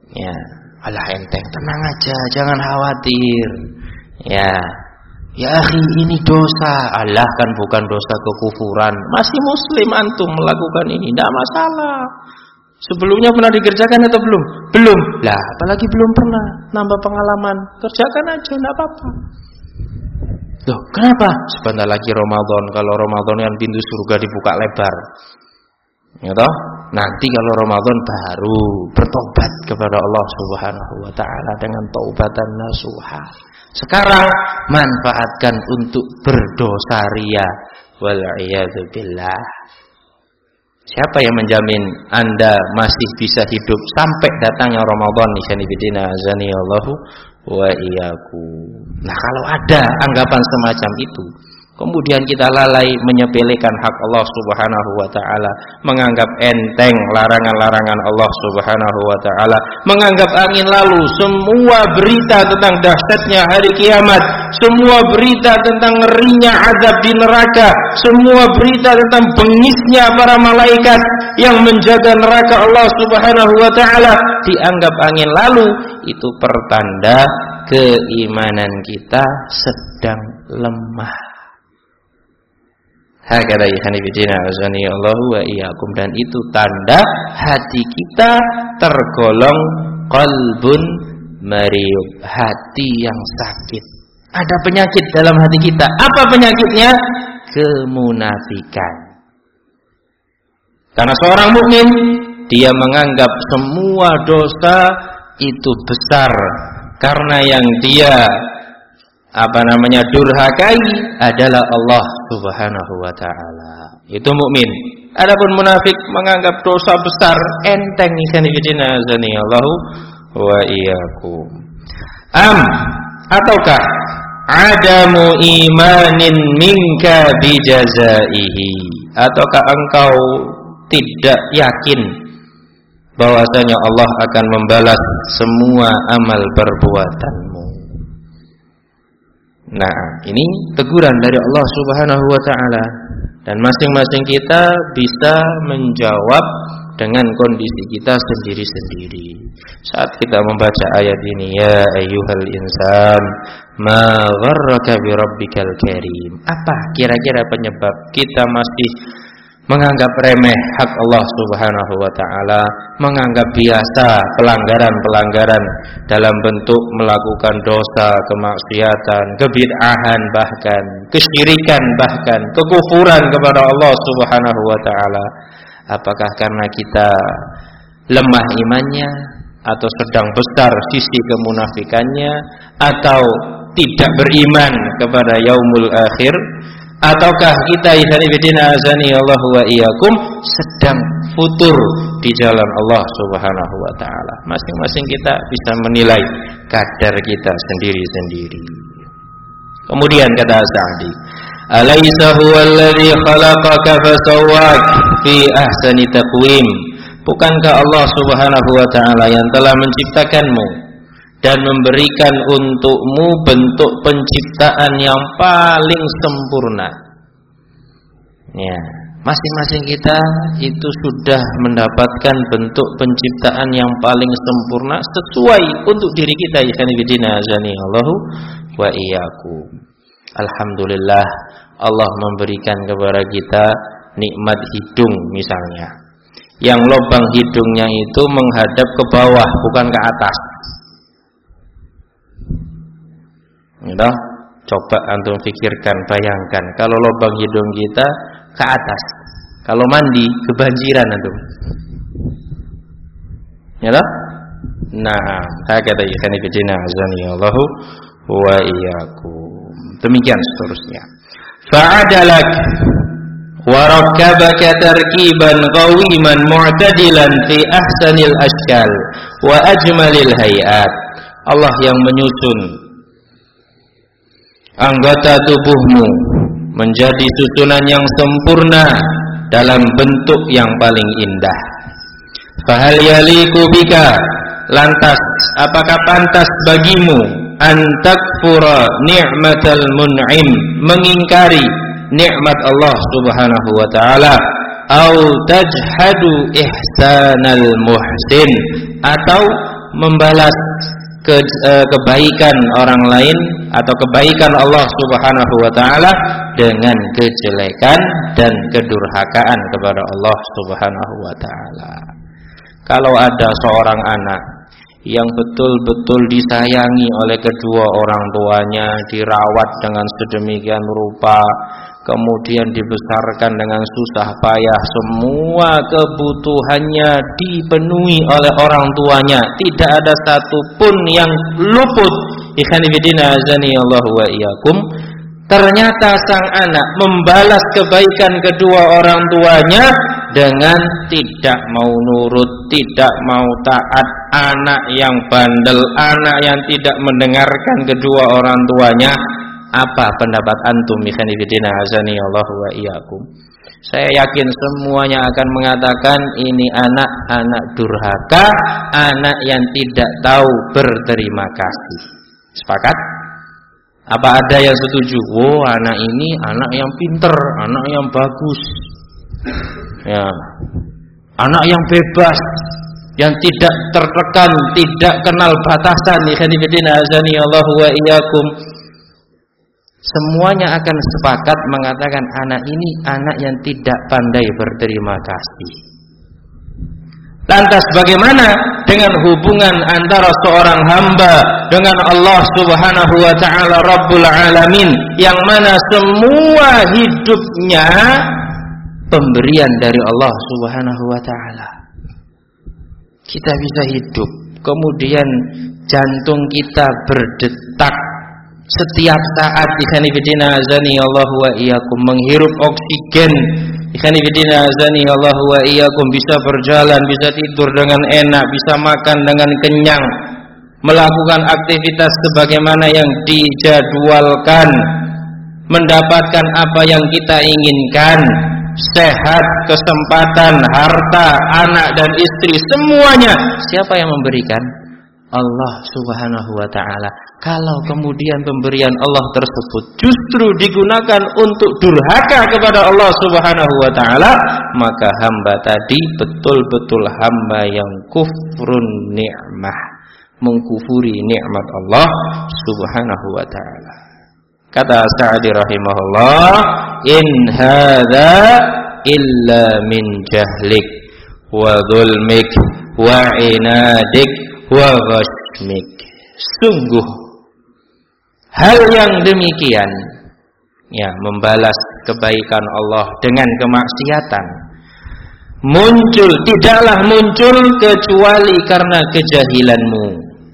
Ya, alah enteng, tenang aja, jangan khawatir. Ya, ya akhi, ini dosa. Allah kan bukan dosa kekufuran. Masih muslim antum melakukan ini, tidak masalah. Sebelumnya pernah dikerjakan atau belum? Belum. Lah, apalagi belum pernah. Nambah pengalaman. Kerjakan aja, tidak apa-apa. Loh, kenapa? Sebentar lagi Ramadan. Kalau Ramadan kan pintu surga dibuka lebar. Ya toh? Nanti kalau Ramadan baru bertobat kepada Allah Subhanahu wa taala dengan taubatan nasuha. Sekarang manfaatkan untuk berdosa riya. Wal iyadu billah. Siapa yang menjamin Anda masih bisa hidup sampai datangnya Ramadan? Isyannibidina azani Allahu wa iyyakum. Nah, kalau ada anggapan semacam itu, kemudian kita lalai menyepelekan hak Allah Subhanahu wa taala, menganggap enteng larangan-larangan Allah Subhanahu wa taala, menganggap angin lalu semua berita tentang dahsyatnya hari kiamat, semua berita tentang ngerinya azab di neraka, semua berita tentang bengisnya para malaikat yang menjaga neraka Allah Subhanahu wa taala dianggap angin lalu, itu pertanda keimanan kita sedang lemah. Hakada ikhwanifidina azani Allah wa iyyakum, dan itu tanda hati kita tergolong qalbun mariyub, hati yang sakit. Ada penyakit dalam hati kita. Apa penyakitnya? Kemunafikan. Karena seorang mukmin dia menganggap semua dosa itu besar karena yang dia apa namanya durhakai adalah Allah Subhanahu wa taala. Itu mukmin. Adapun munafik menganggap dosa besar enteng. Ikhwanifidina azani Allahu wa iyyakum. Am ataukah adamu imanin minka bijazaihi, ataukah engkau tidak yakin bahwasanya Allah akan membalas semua amal perbuatanmu? Nah, ini teguran dari Allah Subhanahu wa taala, dan masing-masing kita bisa menjawab dengan kondisi kita sendiri-sendiri. Saat kita membaca ayat ini, ya ayyuhal insan ma gharraka bi rabbikal karim. Apa kira-kira penyebab kita masih menganggap remeh hak Allah Subhanahu wa taala, menganggap biasa pelanggaran-pelanggaran dalam bentuk melakukan dosa, kemaksiatan, kebid'ahan, bahkan kesyirikan, bahkan kekufuran kepada Allah Subhanahu wa taala? Apakah karena kita lemah imannya, atau sedang besar sisi kemunafikannya, atau tidak beriman kepada yaumul akhir, ataukah kita ikhwanifidina azani Allah wa iyyakum sedang futur di jalan Allah Subhanahu wa taala? Masing-masing kita bisa menilai kadar kita sendiri-sendiri. Kemudian kata Sa'di, alaysa huwal ladzi khalaqaka fasawwak fi ahsani taqwim. Bukankah Allah Subhanahu wa taala yang telah menciptakanmu dan memberikan untukmu bentuk penciptaan yang paling sempurna? Ya, masing-masing kita itu sudah mendapatkan bentuk penciptaan yang paling sempurna sesuai untuk diri kita. Ikhwanifidina azani Allahu wa iyyakum. Alhamdulillah, Allah memberikan kepada kita nikmat hidung misalnya, yang lubang hidungnya itu menghadap ke bawah, bukan ke atas. Entah, coba antum pikirkan, bayangkan kalau lubang hidung kita ke atas, kalau mandi kebanjiran antum. Ya toh? Nah, hakada ikhwanifidina azani Allahu wa iyyakum. Demikian seterusnya. Fa'adalak wa rakkabaka tarkiban qawiman mu'tadilan fi ahsanil ashkal wa ajmalil hayat. Allah yang menyusun anggota tubuhmu menjadi susunan yang sempurna dalam bentuk yang paling indah. Fahal yaliku bika, lantas apakah pantas bagimu antakfura ni'matal mun'im, mengingkari nikmat Allah Subhanahu wa taala, au tajhadu ihsanal muhsin, atau membalas ke, eh, kebaikan orang lain atau kebaikan Allah Subhanahu wa taala dengan kejelekan dan kedurhakaan kepada Allah Subhanahu wa taala. Kalau ada seorang anak yang betul-betul disayangi oleh kedua orang tuanya, dirawat dengan sedemikian rupa, kemudian dibesarkan dengan susah payah, semua kebutuhannya dipenuhi oleh orang tuanya, tidak ada satupun yang luput. Ikhwani fillah azanillahu wa iyyakum. Ternyata sang anak membalas kebaikan kedua orang tuanya dengan tidak mau nurut, tidak mau taat, anak yang bandel, anak yang tidak mendengarkan kedua orang tuanya. Apa pendapat antum? Ikhwani fillah azanillahu wa iyyakum. Saya yakin semuanya akan mengatakan ini anak-anak durhaka, anak yang tidak tahu berterima kasih. Sepakat? Apa ada yang setuju? Oh, anak ini anak yang pinter, anak yang bagus, ya, anak yang bebas, yang tidak tertekan, tidak kenal batasan. Ikhwanifidina azanillahu wa iyyakum. Semuanya akan sepakat mengatakan anak ini anak yang tidak pandai berterima kasih. Lantas bagaimana dengan hubungan antara seorang hamba dengan Allah Subhanahu wa taala Rabbul Alamin, yang mana semua hidupnya pemberian dari Allah Subhanahu wa taala. Kita bisa hidup, kemudian jantung kita berdetak setiap saat, ikhwani fillah azani Allah wa iyyakum, menghirup oksigen, ikhwani fillah azani Allah wa iyyakum, bisa berjalan, bisa tidur dengan enak, bisa makan dengan kenyang, melakukan aktivitas sebagaimana yang dijadwalkan, mendapatkan apa yang kita inginkan, sehat, kesempatan, harta, anak dan istri, semuanya siapa yang memberikan? Allah Subhanahu wa taala. Kalau kemudian pemberian Allah tersebut justru digunakan untuk durhaka kepada Allah Subhanahu wa taala, maka hamba tadi betul-betul hamba yang kufrun ni'mah, mengkufuri nikmat Allah Subhanahu wa taala. Kata Sa'di rahimahullah, in hadza illa min jahlik wa dhulmik wa inadik wa ghashmik. Sungguh hal yang demikian, ya, membalas kebaikan Allah dengan kemaksiatan, muncul, tidaklah muncul kecuali karena kejahilanmu,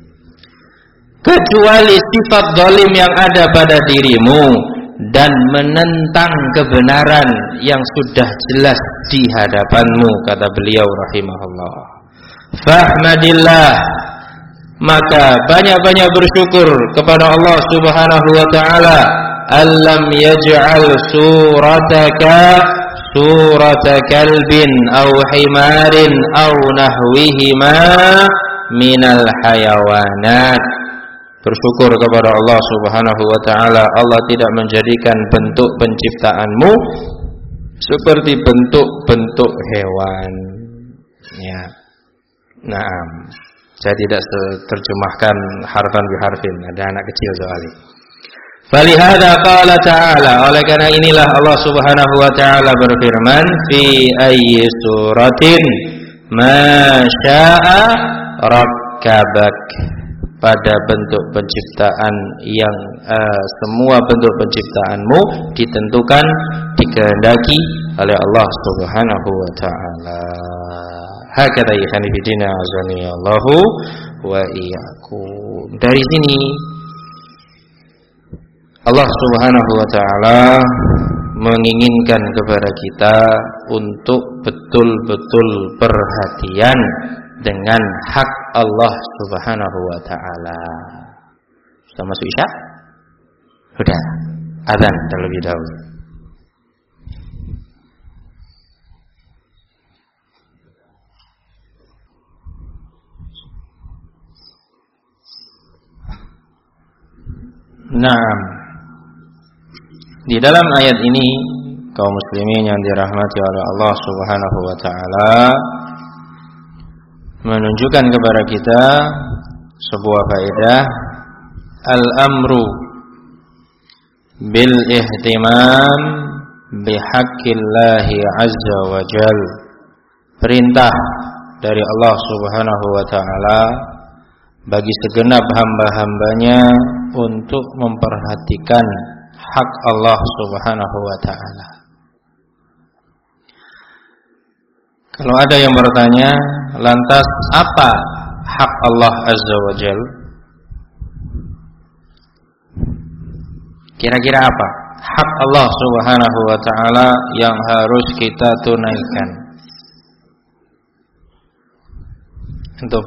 kecuali sifat zalim yang ada pada dirimu dan menentang kebenaran yang sudah jelas di hadapanmu, kata beliau rahimahullah. Fahmadillah, maka banyak-banyak bersyukur kepada Allah Subhanahu wa taala, alam yaj'al surataka surata kalbin aw himarin aw nahwihima minal hayawanat. Bersyukur kepada Allah Subhanahu wa taala, Allah tidak menjadikan bentuk penciptaanmu seperti bentuk-bentuk hewan. Ya. Naam. Saya tidak terjemahkan harfan biharfin, ada anak kecil soalnya. Falihada qala ta'ala, oleh karena inilah Allah Subhanahu wa taala berfirman, fi ayyi suratin ma syaa rakkabak, pada bentuk penciptaan yang uh, semua bentuk penciptaanmu ditentukan, dikehendaki oleh Allah Subhanahu wa taala. Hakata ikhani bidina azani Allahu wa iyyakum. Dari sini Allah Subhanahu wa taala menginginkan kepada kita untuk betul-betul perhatian dengan hak Allah Subhanahu wa taala. Sudah masuk Isya? Sudah. Azan terlebih dahulu. Naam. Di dalam ayat ini, kaum muslimin yang dirahmati oleh Allah Subhanahu wa taala, menunjukkan kepada kita sebuah faedah, al-amru bil ihtimam bihaqqillahi azza wa jal. Perintah dari Allah Subhanahu wa taala bagi segenap hamba-hambanya untuk memperhatikan hak Allah Subhanahu wa taala. Kalau ada yang bertanya, lantas apa hak Allah Azza wa Jal? Kira-kira apa hak Allah Subhanahu wa taala yang harus kita tunaikan? Untuk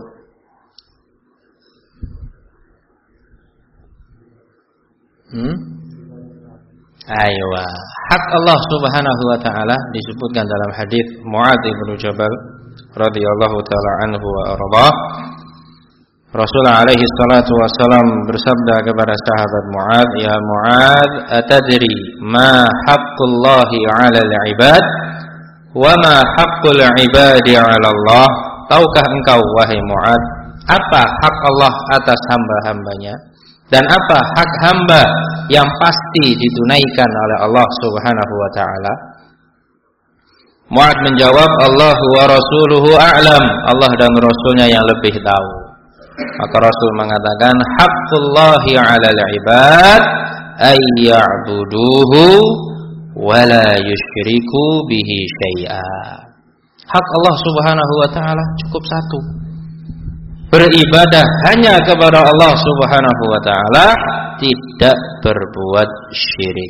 Hmm? Ayo, hak Allah Subhanahu wa taala disebutkan dalam hadis Mu'adz bin Jabal radhiyallahu taala anhu wa ardhah. Rasulullah alaihi salatu wasallam bersabda kepada sahabat Mu'adz, "Ya Mu'adz, atadri ma haqqullahi 'alal 'ibad wa ma haqqul 'ibadi 'ala Allah?" Tahukah engkau wahai Mu'adz, apa hak Allah atas hamba-hambanya dan apa hak hamba yang pasti ditunaikan oleh Allah Subhanahu wa taala? Mu'adz menjawab, Allah wa rasuluhu a'lam. Allah dan Rasulnya yang lebih tahu. Maka Rasul mengatakan, haqqullahi 'alal 'ibad ay ya'buduhu wa la yusyriku bihi syai'a. Hak Allah Subhanahu wa taala cukup satu. Beribadah hanya kepada Allah Subhanahu wa taala, tidak berbuat syirik.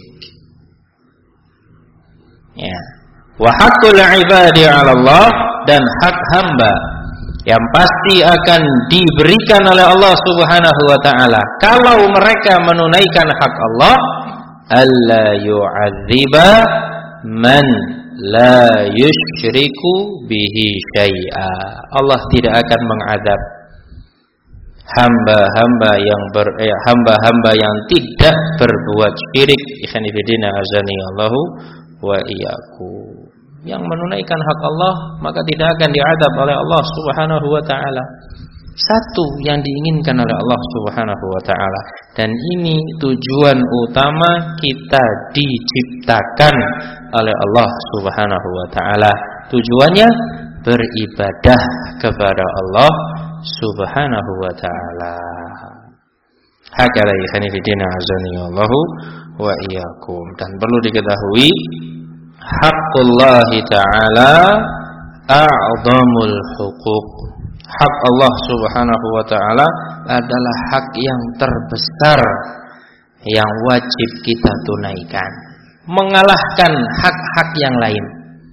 Ya. Wa haqqul 'ibadi 'ala Allah, dan hak hamba yang pasti akan diberikan oleh Allah Subhanahu wa taala kalau mereka menunaikan hak Allah, alla yu'adziba man la yusyriku bihi syai'a. Allah tidak akan mengadab hamba-hamba yang ber, eh, hamba-hamba yang tidak berbuat syirik. Ikhwan fillah azani Allahu wa iyyakum. Yang menunaikan hak Allah maka tidak akan diadab oleh Allah Subhanahu wa taala. Satu yang diinginkan oleh Allah Subhanahu wa taala, dan ini tujuan utama kita diciptakan oleh Allah Subhanahu wa taala. Tujuannya beribadah kepada Allah Subhanahu wa taala. Hakala ikhwan fillah azani Allahu wa iyyakum. Dan perlu diketahui, haqqullahi ta'ala a'zamul huquq. Hak Allah Subhanahu wa ta'ala adalah hak yang terbesar yang wajib kita tunaikan, mengalahkan hak-hak yang lain.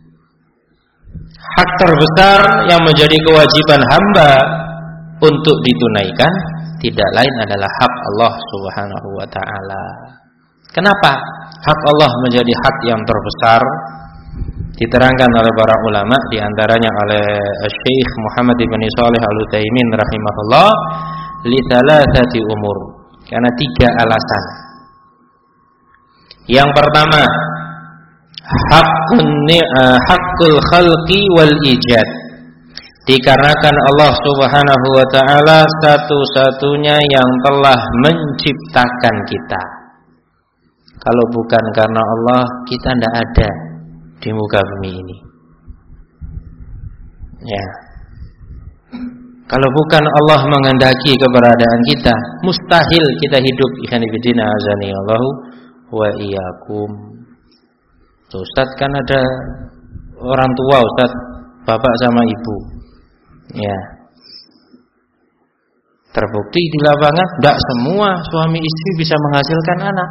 Hak terbesar yang menjadi kewajiban hamba untuk ditunaikan tidak lain adalah hak Allah Subhanahu wa ta'ala. Kenapa hak Allah menjadi hak yang terbesar? Diterangkan oleh para ulama, diantaranya oleh Syekh Muhammad bin Shalih Al-Utsaimin rahimahullah, li thalathati umur, karena tiga alasan. Yang pertama, haqqun haqqul khalqi wal ijad, dikarenakan Allah Subhanahu wa taala satu-satunya yang telah menciptakan kita. Kalau bukan karena Allah, kita tidak ada di muka bumi ini. Ya. Kalau bukan Allah menghendaki keberadaan kita, mustahil kita hidup. Ikhwan fillah azani Allahu wa iyyakum. Ustaz, kan ada orang tua, Ustaz, bapak sama ibu. Ya. Terbukti di lapangan tidak semua suami istri bisa menghasilkan anak.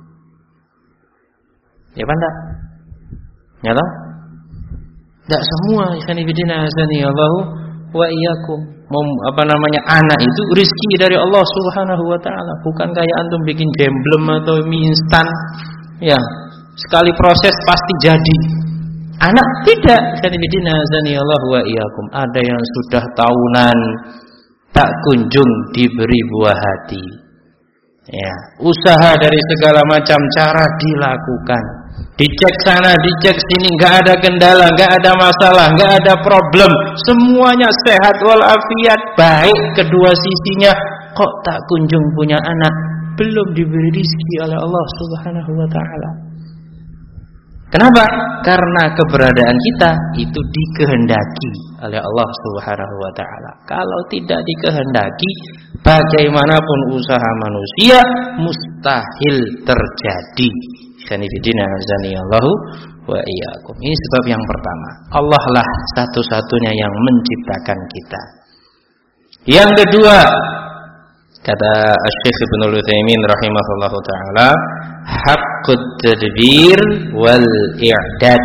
Ya kan enggak? Nyata? Tidak semua. Ikhwan fillah azani Allahu wa iyyakum. Apa namanya, anak itu rezeki dari Allah Subhanahu wa taala, bukan kayak antum bikin gemblem atau mie instan. Ya, sekali proses pasti jadi. Anak tidak. Ikhwan fillah azani Allahu wa iyyakum. Ada yang sudah tahunan tak kunjung diberi buah hati. Ya, usaha dari segala macam cara dilakukan, Dicek sana, dicek sini, nggak ada kendala, nggak ada masalah, nggak ada problem, semuanya sehat walafiat, baik kedua sisinya. Kok tak kunjung punya anak? Belum diberi rezeki oleh Allah Subhanahu wa taala. Kenapa? Karena keberadaan kita itu dikehendaki oleh Allah Subhanahu wa taala. Kalau tidak dikehendaki, bagaimanapun usaha manusia mustahil terjadi. Sanifidina azanillahu wa iyyakum. Ini sebab yang pertama. Allah lah satu-satunya yang menciptakan kita. Yang kedua, kata Syekh Ibnu Utsaimin rahimahullahu taala, haqqut tadbir wal i'dad.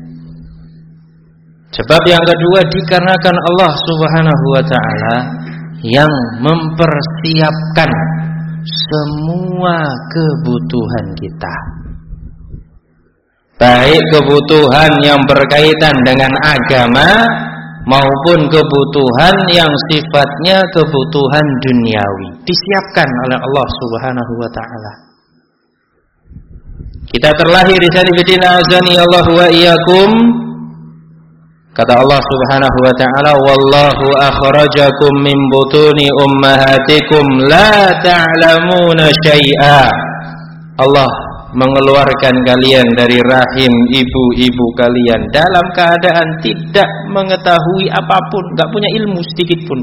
Sebab yang kedua dikarenakan Allah Subhanahu wa taala yang mempersiapkan semua kebutuhan kita. Baik kebutuhan yang berkaitan dengan agama maupun kebutuhan yang sifatnya kebutuhan duniawi disiapkan oleh Allah Subhanahu wa taala. Kita terlahir di sanifidina azani Allah wa iyyakum. Kata Allah Subhanahu wa taala, wallahu akhrajakum min butuni ummahatikum la ta'lamuna syai'a. Allah mengeluarkan kalian dari rahim ibu-ibu kalian dalam keadaan tidak mengetahui apapun, enggak punya ilmu sedikit pun.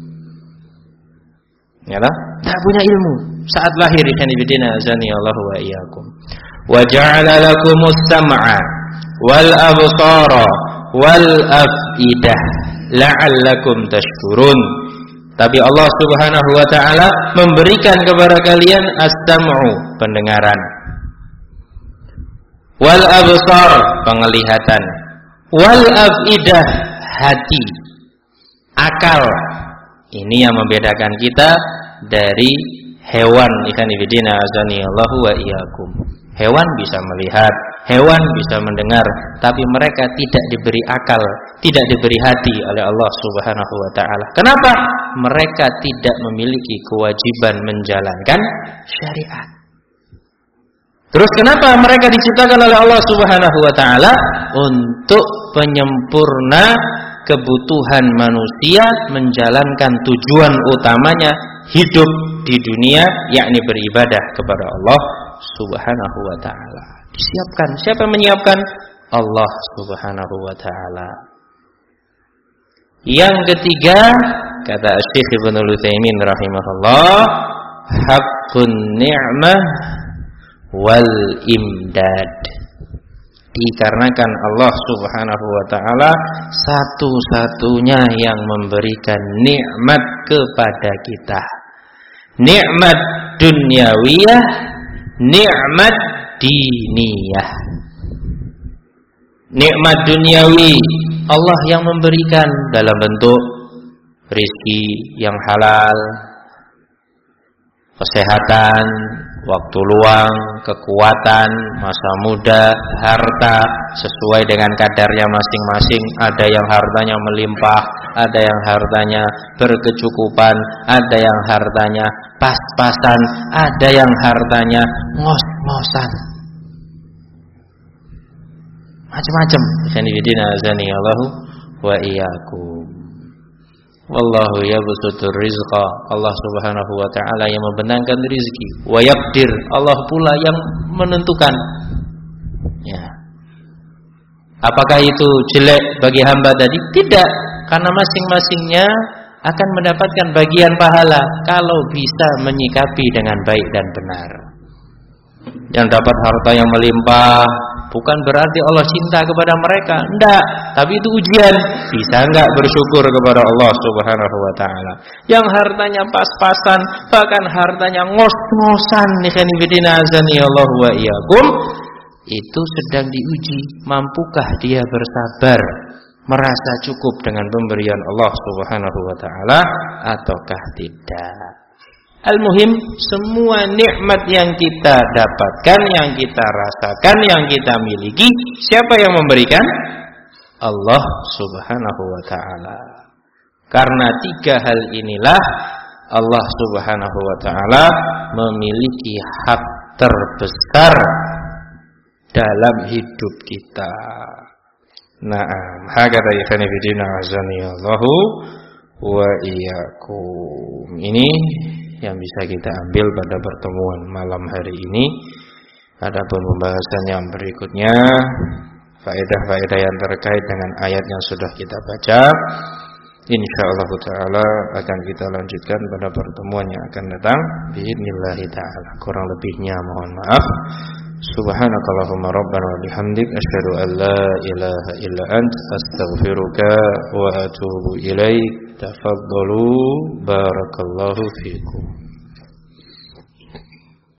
Ya lah, enggak punya ilmu saat lahir di sanifidina azani Allah wa iyyakum. Wa ja'ala lakumus sam'a wal absara wal afidah la'allakum tashkurun. Tapi Allah Subhanahu wa taala memberikan kepada kalian as-sam'u, pendengaran, wal absar, penglihatan, wal afidah, hati, akal. Ini yang membedakan kita dari hewan. Ikan ibidina azani Allahu wa iyyakum. Hewan bisa melihat, hewan bisa mendengar, tapi mereka tidak diberi akal, tidak diberi hati oleh Allah Subhanahu wa taala. Kenapa? Mereka tidak memiliki kewajiban menjalankan syariat. Terus kenapa mereka diciptakan oleh Allah Subhanahu wa taala? Untuk penyempurna kebutuhan manusia menjalankan tujuan utamanya hidup di dunia, yakni beribadah kepada Allah Subhanahu wa taala. Disiapkan. Siapa yang menyiapkan? Allah Subhanahu wa taala. Yang ketiga, kata Syekh Ibnu Utsaimin rahimahullah, haqqun ni'mah wal imdad. Dikarenakan Allah Subhanahu wa taala satu-satunya yang memberikan nikmat kepada kita. Nikmat dunyawiyah, nikmat diniyah. Nikmat duniawi Allah yang memberikan dalam bentuk rezeki yang halal, kesehatan, waktu luang, kekuatan, masa muda, harta sesuai dengan kadarnya masing-masing. Ada yang hartanya melimpah, ada yang hartanya berkecukupan, ada yang hartanya pas-pasan, ada yang hartanya ngos-ngosan. Macam-macam. Sanidina azani Allahu wa iyyakum. Wallahu yabsutur rizqa. Allah Subhanahu wa taala yang membentangkan rezeki. Wa yaqdir, Allah pula yang menentukan. Ya. Apakah itu jelek bagi hamba tadi? Tidak, karena masing-masingnya akan mendapatkan bagian pahala kalau bisa menyikapi dengan baik dan benar. Yang dapat harta yang melimpah bukan berarti Allah cinta kepada mereka, enggak, tapi itu ujian. Bisa enggak bersyukur kepada Allah Subhanahu wa taala. Yang hartanya pas-pasan, bahkan hartanya ngos-ngosan, nikhanifitina azani Allah wa iyyakum, itu sedang diuji, mampukah dia bersabar, merasa cukup dengan pemberian Allah Subhanahu wa taala ataukah tidak. Al-muhim, semua nikmat yang kita dapatkan, yang kita rasakan, yang kita miliki, siapa yang memberikan? Allah Subhanahu wa taala. Karena tiga hal inilah Allah Subhanahu wa taala memiliki hak terbesar dalam hidup kita. Naam, hakata ikhwani fillah azani Allahu wa iyyakum. Ini yang bisa kita ambil pada pertemuan malam hari ini. Adapun pembahasan yang berikutnya, faedah-faedah yang terkait dengan ayat yang sudah kita baca, insyaallah taala akan kita lanjutkan pada pertemuan yang akan datang biidznillah taala. Kurang lebihnya mohon maaf. Subhanakallahumma rabbana wa bihamdik asyhadu an la ilaha illa ant astaghfiruka wa atubu ilaik. Tafaddalu barakallahu fikum.